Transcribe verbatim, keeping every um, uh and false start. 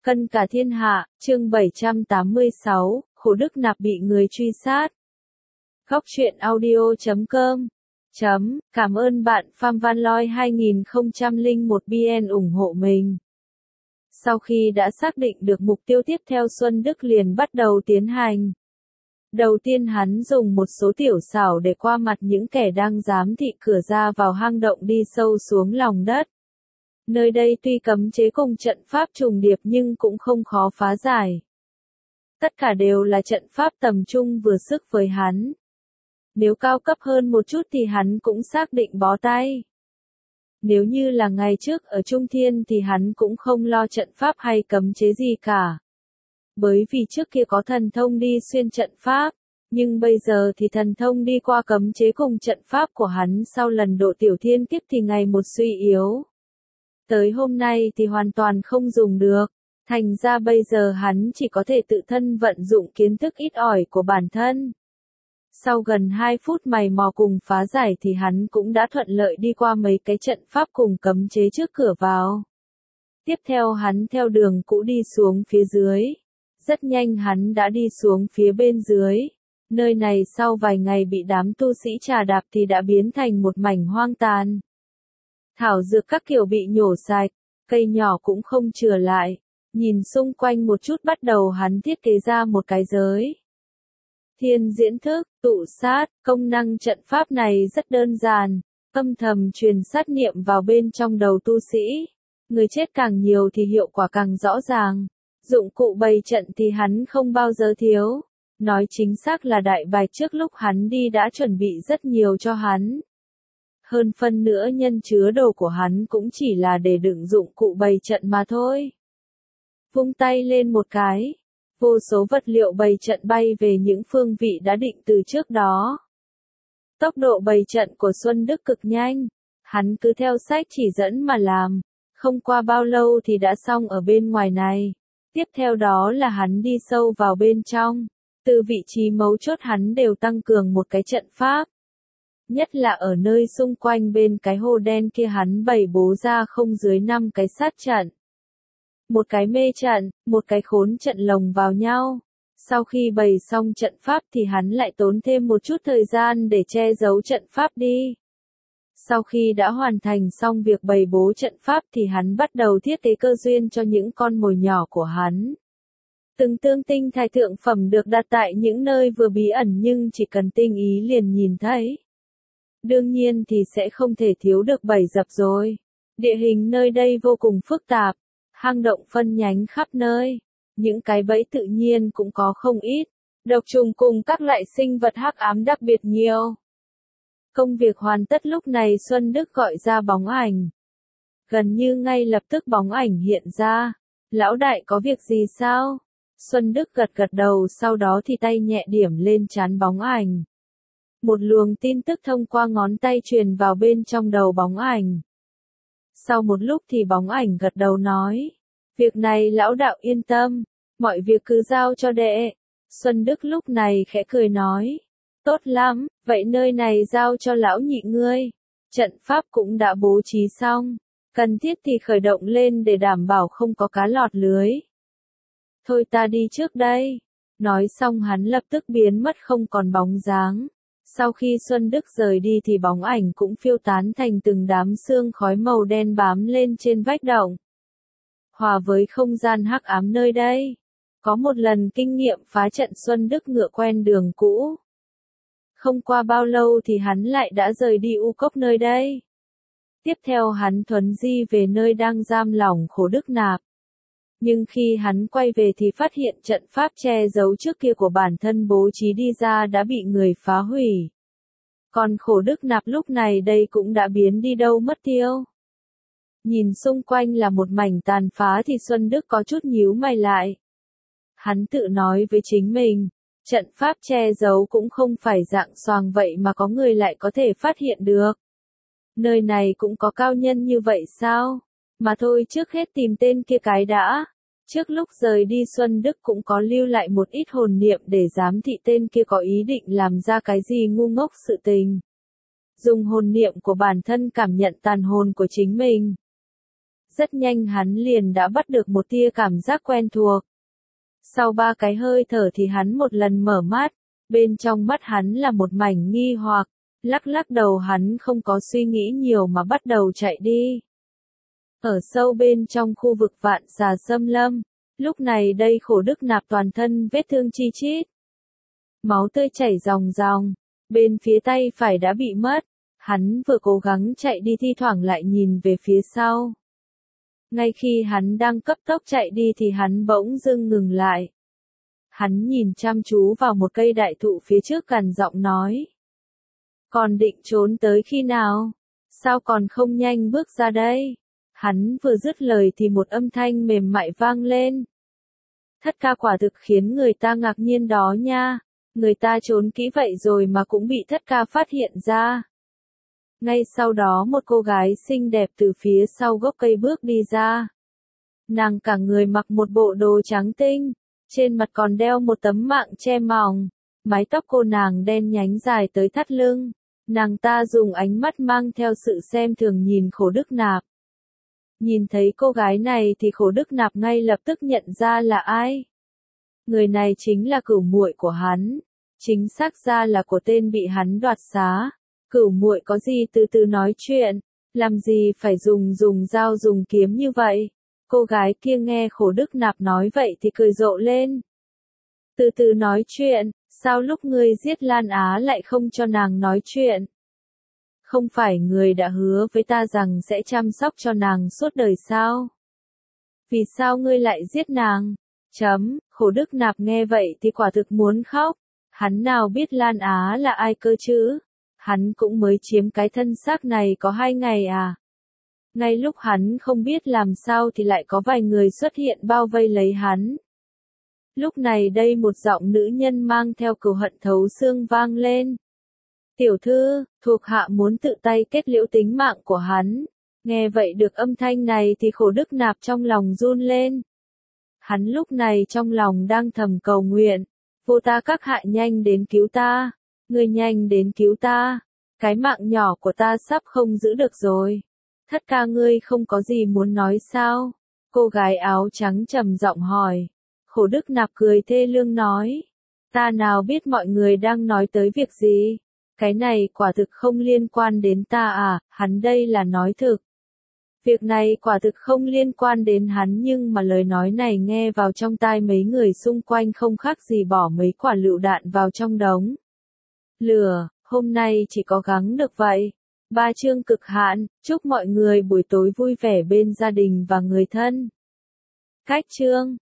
Cân cả thiên hạ, chương bảy trăm tám mươi sáu, Khổ Đức Nạp bị người truy sát. Góc truyện audio chấm com chấm, cảm ơn bạn Pham Van Loi hai không không một B N ủng hộ mình. Sau khi đã xác định được mục tiêu tiếp theo, Xuân Đức liền bắt đầu tiến hành. Đầu tiên hắn dùng một số tiểu xảo để qua mặt những kẻ đang giám thị cửa ra vào hang động đi sâu xuống lòng đất. Nơi đây tuy cấm chế cùng trận pháp trùng điệp nhưng cũng không khó phá giải. Tất cả đều là trận pháp tầm trung vừa sức với hắn. Nếu cao cấp hơn một chút thì hắn cũng xác định bó tay. Nếu như là ngày trước ở Trung Thiên thì hắn cũng không lo trận pháp hay cấm chế gì cả. Bởi vì trước kia có thần thông đi xuyên trận pháp, nhưng bây giờ thì thần thông đi qua cấm chế cùng trận pháp của hắn sau lần độ tiểu thiên kiếp thì ngày một suy yếu. Tới hôm nay thì hoàn toàn không dùng được, thành ra bây giờ hắn chỉ có thể tự thân vận dụng kiến thức ít ỏi của bản thân. Sau gần hai phút mày mò cùng phá giải thì hắn cũng đã thuận lợi đi qua mấy cái trận pháp cùng cấm chế trước cửa vào. Tiếp theo hắn theo đường cũ đi xuống phía dưới. Rất nhanh hắn đã đi xuống phía bên dưới. Nơi này sau vài ngày bị đám tu sĩ trà đạp thì đã biến thành một mảnh hoang tàn. Thảo dược các kiểu bị nhổ sạch, cây nhỏ cũng không chừa lại. Nhìn xung quanh một chút bắt đầu hắn thiết kế ra một cái giới. Thiên diễn thức, tụ sát, công năng trận pháp này rất đơn giản, âm thầm truyền sát niệm vào bên trong đầu tu sĩ. Người chết càng nhiều thì hiệu quả càng rõ ràng. Dụng cụ bày trận thì hắn không bao giờ thiếu. Nói chính xác là đại bạch trước lúc hắn đi đã chuẩn bị rất nhiều cho hắn. Hơn phân nữa nhân chứa đồ của hắn cũng chỉ là để đựng dụng cụ bày trận mà thôi. Vung tay lên một cái. Vô số vật liệu bày trận bay về những phương vị đã định từ trước đó. Tốc độ bày trận của Xuân Đức cực nhanh. Hắn cứ theo sách chỉ dẫn mà làm. Không qua bao lâu thì đã xong ở bên ngoài này. Tiếp theo đó là hắn đi sâu vào bên trong. Từ vị trí mấu chốt hắn đều tăng cường một cái trận pháp. Nhất là ở nơi xung quanh bên cái hồ đen kia hắn bày bố ra không dưới năm cái sát trận. Một cái mê trận, một cái khốn trận lồng vào nhau. Sau khi bày xong trận pháp thì hắn lại tốn thêm một chút thời gian để che giấu trận pháp đi. Sau khi đã hoàn thành xong việc bày bố trận pháp thì hắn bắt đầu thiết kế cơ duyên cho những con mồi nhỏ của hắn. Từng tương tinh thạch thượng phẩm được đặt tại những nơi vừa bí ẩn nhưng chỉ cần tinh ý liền nhìn thấy. Đương nhiên thì sẽ không thể thiếu được bẫy dập rồi. Địa hình nơi đây vô cùng phức tạp, hang động phân nhánh khắp nơi. Những cái bẫy tự nhiên cũng có không ít. Độc trùng cùng các loại sinh vật hắc ám đặc biệt nhiều. Công việc hoàn tất lúc này Xuân Đức gọi ra bóng ảnh. Gần như ngay lập tức bóng ảnh hiện ra. Lão đại có việc gì sao? Xuân Đức gật gật đầu sau đó thì tay nhẹ điểm lên trán bóng ảnh. Một luồng tin tức thông qua ngón tay truyền vào bên trong đầu bóng ảnh. Sau một lúc thì bóng ảnh gật đầu nói. Việc này lão đạo yên tâm, mọi việc cứ giao cho đệ. Xuân Đức lúc này khẽ cười nói. Tốt lắm, vậy nơi này giao cho lão nhị ngươi. Trận pháp cũng đã bố trí xong. Cần thiết thì khởi động lên để đảm bảo không có cá lọt lưới. Thôi ta đi trước đây. Nói xong hắn lập tức biến mất không còn bóng dáng. Sau khi Xuân Đức rời đi thì bóng ảnh cũng phiêu tán thành từng đám sương khói màu đen bám lên trên vách động. Hòa với không gian hắc ám nơi đây. Có một lần kinh nghiệm phá trận Xuân Đức ngựa quen đường cũ. Không qua bao lâu thì hắn lại đã rời đi u cốc nơi đây. Tiếp theo hắn thuấn di về nơi đang giam lỏng Khổ Đức Nạp. Nhưng khi hắn quay về thì phát hiện trận pháp che giấu trước kia của bản thân bố trí đi ra đã bị người phá hủy. Còn Khổ Đức Nạp lúc này đây cũng đã biến đi đâu mất tiêu. Nhìn xung quanh là một mảnh tàn phá thì Xuân Đức có chút nhíu mày lại. Hắn tự nói với chính mình, trận pháp che giấu cũng không phải dạng xoàng vậy mà có người lại có thể phát hiện được. Nơi này cũng có cao nhân như vậy sao? Mà thôi trước hết tìm tên kia cái đã. Trước lúc rời đi Xuân Đức cũng có lưu lại một ít hồn niệm để giám thị tên kia có ý định làm ra cái gì ngu ngốc sự tình. Dùng hồn niệm của bản thân cảm nhận tàn hồn của chính mình. Rất nhanh hắn liền đã bắt được một tia cảm giác quen thuộc. Sau ba cái hơi thở thì hắn một lần mở mắt, bên trong mắt hắn là một mảnh nghi hoặc, lắc lắc đầu hắn không có suy nghĩ nhiều mà bắt đầu chạy đi. Ở sâu bên trong khu vực vạn xà xâm lâm, lúc này đây Khổ Đức Nạp toàn thân vết thương chi chít. Máu tươi chảy ròng ròng, bên phía tay phải đã bị mất, hắn vừa cố gắng chạy đi thi thoảng lại nhìn về phía sau. Ngay khi hắn đang cấp tốc chạy đi thì hắn bỗng dưng ngừng lại. Hắn nhìn chăm chú vào một cây đại thụ phía trước gằn giọng nói. Còn định trốn tới khi nào? Sao còn không nhanh bước ra đây? Hắn vừa dứt lời thì một âm thanh mềm mại vang lên. Thất ca quả thực khiến người ta ngạc nhiên đó nha. Người ta trốn kỹ vậy rồi mà cũng bị thất ca phát hiện ra. Ngay sau đó một cô gái xinh đẹp từ phía sau gốc cây bước đi ra. Nàng cả người mặc một bộ đồ trắng tinh, trên mặt còn đeo một tấm mạng che mỏng, mái tóc cô nàng đen nhánh dài tới thắt lưng. Nàng ta dùng ánh mắt mang theo sự xem thường nhìn Khổ Đức Nạp. Nhìn thấy cô gái này thì Khổ Đức Nạp ngay lập tức nhận ra là ai. Người này chính là cửu muội của hắn, chính xác ra là của tên bị hắn đoạt xá. Cửu muội có gì từ từ nói chuyện, làm gì phải dùng dùng dao dùng kiếm như vậy. Cô gái kia nghe Khổ Đức Nạp nói vậy thì cười rộ lên. Từ từ nói chuyện, sao lúc ngươi giết Lan Á lại không cho nàng nói chuyện? Không phải người đã hứa với ta rằng sẽ chăm sóc cho nàng suốt đời sao? Vì sao ngươi lại giết nàng? Chấm, Khổ Đức Nạp nghe vậy thì quả thực muốn khóc. Hắn nào biết Lan Á là ai cơ chứ? Hắn cũng mới chiếm cái thân xác này có hai ngày à. Ngay lúc hắn không biết làm sao thì lại có vài người xuất hiện bao vây lấy hắn. Lúc này đây một giọng nữ nhân mang theo cừu hận thấu xương vang lên. Tiểu thư, thuộc hạ muốn tự tay kết liễu tính mạng của hắn. Nghe vậy được âm thanh này thì Khổ Đức Nạp trong lòng run lên. Hắn lúc này trong lòng đang thầm cầu nguyện. Vô ta các hạ nhanh đến cứu ta. Ngươi nhanh đến cứu ta. Cái mạng nhỏ của ta sắp không giữ được rồi. Thất ca ngươi không có gì muốn nói sao? Cô gái áo trắng trầm giọng hỏi. Khổ Đức Nạp cười thê lương nói. Ta nào biết mọi người đang nói tới việc gì? Cái này quả thực không liên quan đến ta à, hắn đây là nói thực. Việc này quả thực không liên quan đến hắn nhưng mà lời nói này nghe vào trong tai mấy người xung quanh không khác gì bỏ mấy quả lựu đạn vào trong đống lửa. Hôm nay chỉ có gắng được vậy. Ba chương cực hạn, chúc mọi người buổi tối vui vẻ bên gia đình và người thân. Cách chương